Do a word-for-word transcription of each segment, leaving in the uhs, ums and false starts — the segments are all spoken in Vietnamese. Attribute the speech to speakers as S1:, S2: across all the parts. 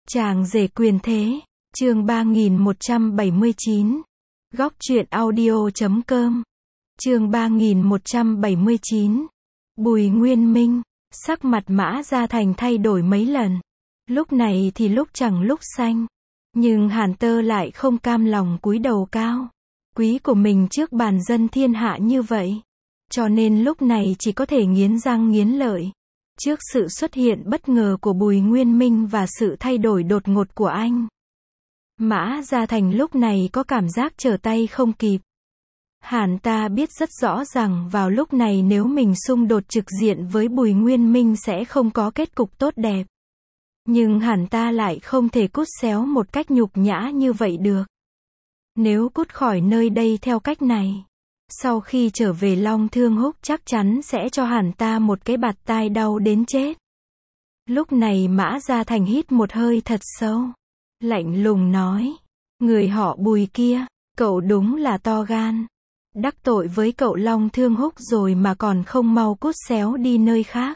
S1: Chàng rể quyền thế, chương ba nghìn một trăm bảy mươi chín. Góc truyện audio chấm com. Chương ba nghìn một trăm bảy mươi chín. Bùi Nguyên Minh, sắc mặt Mã Gia Thành thay đổi mấy lần. Lúc này thì lúc trắng lúc xanh. Nhưng Hàn Tơ lại không cam lòng cúi đầu cao. Quý của mình trước bàn dân thiên hạ như vậy. Cho nên lúc này chỉ có thể nghiến răng nghiến lợi. Trước sự xuất hiện bất ngờ của Bùi Nguyên Minh và sự thay đổi đột ngột của anh, Mã Gia Thành lúc này có cảm giác trở tay không kịp. Hàn ta biết rất rõ rằng vào lúc này nếu mình xung đột trực diện với Bùi Nguyên Minh sẽ không có kết cục tốt đẹp. Nhưng Hàn ta lại không thể cút xéo một cách nhục nhã như vậy được. Nếu cút khỏi nơi đây theo cách này, sau khi trở về Long Thương Húc chắc chắn sẽ cho Hàn ta một cái bạt tai đau đến chết. Lúc này Mã Gia Thành hít một hơi thật sâu. Lạnh lùng nói. Người họ Bùi kia, cậu đúng là to gan. Đắc tội với cậu Long Thương Húc rồi mà còn không mau cút xéo đi nơi khác.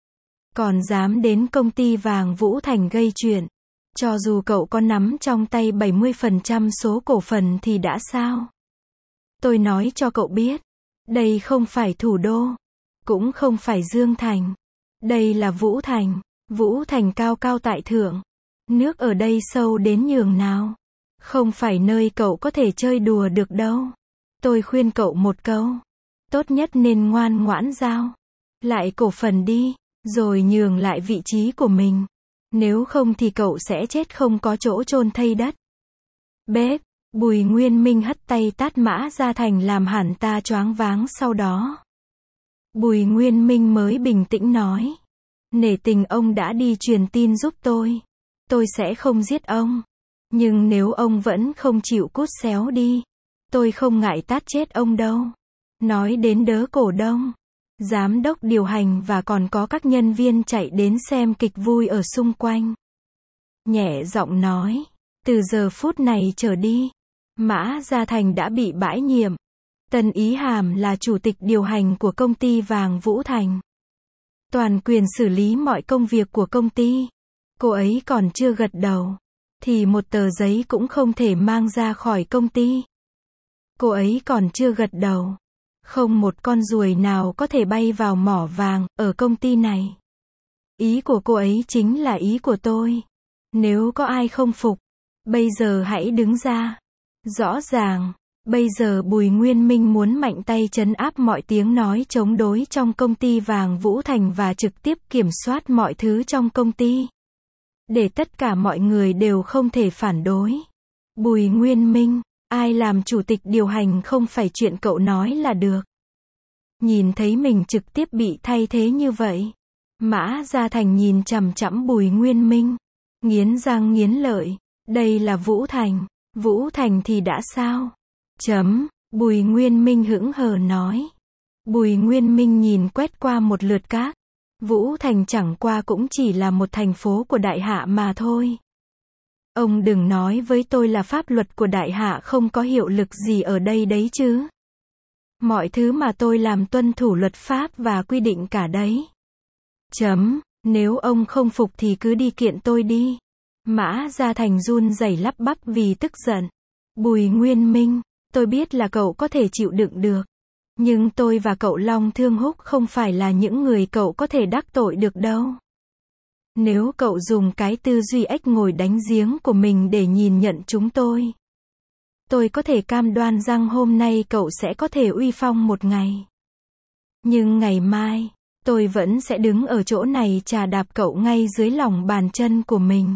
S1: Còn dám đến công ty vàng Vũ Thành gây chuyện. Cho dù cậu có nắm trong tay bảy mươi phần trăm số cổ phần thì đã sao? Tôi nói cho cậu biết, đây không phải thủ đô, cũng không phải Dương Thành. Đây là Vũ Thành, Vũ Thành cao cao tại thượng. Nước ở đây sâu đến nhường nào. Không phải nơi cậu có thể chơi đùa được đâu. Tôi khuyên cậu một câu. Tốt nhất nên ngoan ngoãn giao lại cổ phần đi, rồi nhường lại vị trí của mình. Nếu không thì cậu sẽ chết không có chỗ chôn thây đất. Bếp. Bùi Nguyên Minh hất tay tát Mã Gia Thành làm hẳn ta choáng váng sau đó. Bùi Nguyên Minh mới bình tĩnh nói. Nể tình ông đã đi truyền tin giúp tôi. Tôi sẽ không giết ông. Nhưng nếu ông vẫn không chịu cút xéo đi, tôi không ngại tát chết ông đâu. Nói đến đớ cổ đông, giám đốc điều hành và còn có các nhân viên chạy đến xem kịch vui ở xung quanh. Nhẹ giọng nói. Từ giờ phút này trở đi, Mã Gia Thành đã bị bãi nhiệm. Tân Ý Hàm là chủ tịch điều hành của công ty vàng Vũ Thành. Toàn quyền xử lý mọi công việc của công ty. Cô ấy còn chưa gật đầu, thì một tờ giấy cũng không thể mang ra khỏi công ty. Cô ấy còn chưa gật đầu. Không một con ruồi nào có thể bay vào mỏ vàng ở công ty này. Ý của cô ấy chính là ý của tôi. Nếu có ai không phục, bây giờ hãy đứng ra. Rõ ràng, bây giờ Bùi Nguyên Minh muốn mạnh tay trấn áp mọi tiếng nói chống đối trong công ty vàng Vũ Thành và trực tiếp kiểm soát mọi thứ trong công ty. Để tất cả mọi người đều không thể phản đối. Bùi Nguyên Minh, ai làm chủ tịch điều hành không phải chuyện cậu nói là được. Nhìn thấy mình trực tiếp bị thay thế như vậy, Mã Gia Thành nhìn chằm chằm Bùi Nguyên Minh, nghiến răng nghiến lợi. Đây là Vũ Thành. Vũ Thành thì đã sao? Chấm. Bùi Nguyên Minh hững hờ nói. Bùi Nguyên Minh nhìn quét qua một lượt các. Vũ Thành chẳng qua cũng chỉ là một thành phố của Đại Hạ mà thôi. Ông đừng nói với tôi là pháp luật của Đại Hạ không có hiệu lực gì ở đây đấy chứ. Mọi thứ mà tôi làm tuân thủ luật pháp và quy định cả đấy. Chấm. Nếu ông không phục thì cứ đi kiện tôi đi. Mã Gia Thành run rẩy lắp bắp vì tức giận. Bùi Nguyên Minh, tôi biết là cậu có thể chịu đựng được. Nhưng tôi và cậu Long Thương Húc không phải là những người cậu có thể đắc tội được đâu. Nếu cậu dùng cái tư duy ếch ngồi đánh giếng của mình để nhìn nhận chúng tôi, tôi có thể cam đoan rằng hôm nay cậu sẽ có thể uy phong một ngày. Nhưng ngày mai, tôi vẫn sẽ đứng ở chỗ này chà đạp cậu ngay dưới lòng bàn chân của mình.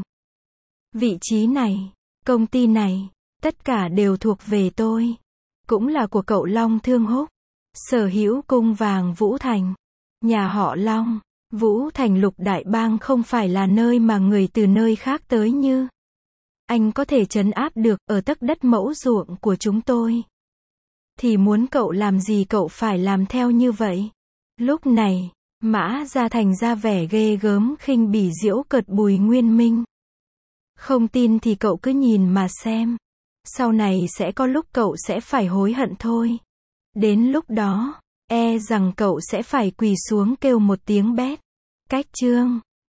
S1: Vị trí này, công ty này, tất cả đều thuộc về tôi. Cũng là của cậu Long Thương Húc. Sở hữu cung vàng Vũ Thành. Nhà họ Long, Vũ Thành Lục Đại Bang không phải là nơi mà người từ nơi khác tới như anh có thể trấn áp được ở tấc đất mẫu ruộng của chúng tôi. Thì muốn cậu làm gì cậu phải làm theo như vậy. Lúc này, Mã Gia Thành ra vẻ ghê gớm khinh bỉ giễu cợt Bùi Nguyên Minh. Không tin thì cậu cứ nhìn mà xem. Sau này sẽ có lúc cậu sẽ phải hối hận thôi. Đến lúc đó, e rằng cậu sẽ phải quỳ xuống kêu một tiếng bét. Cách chương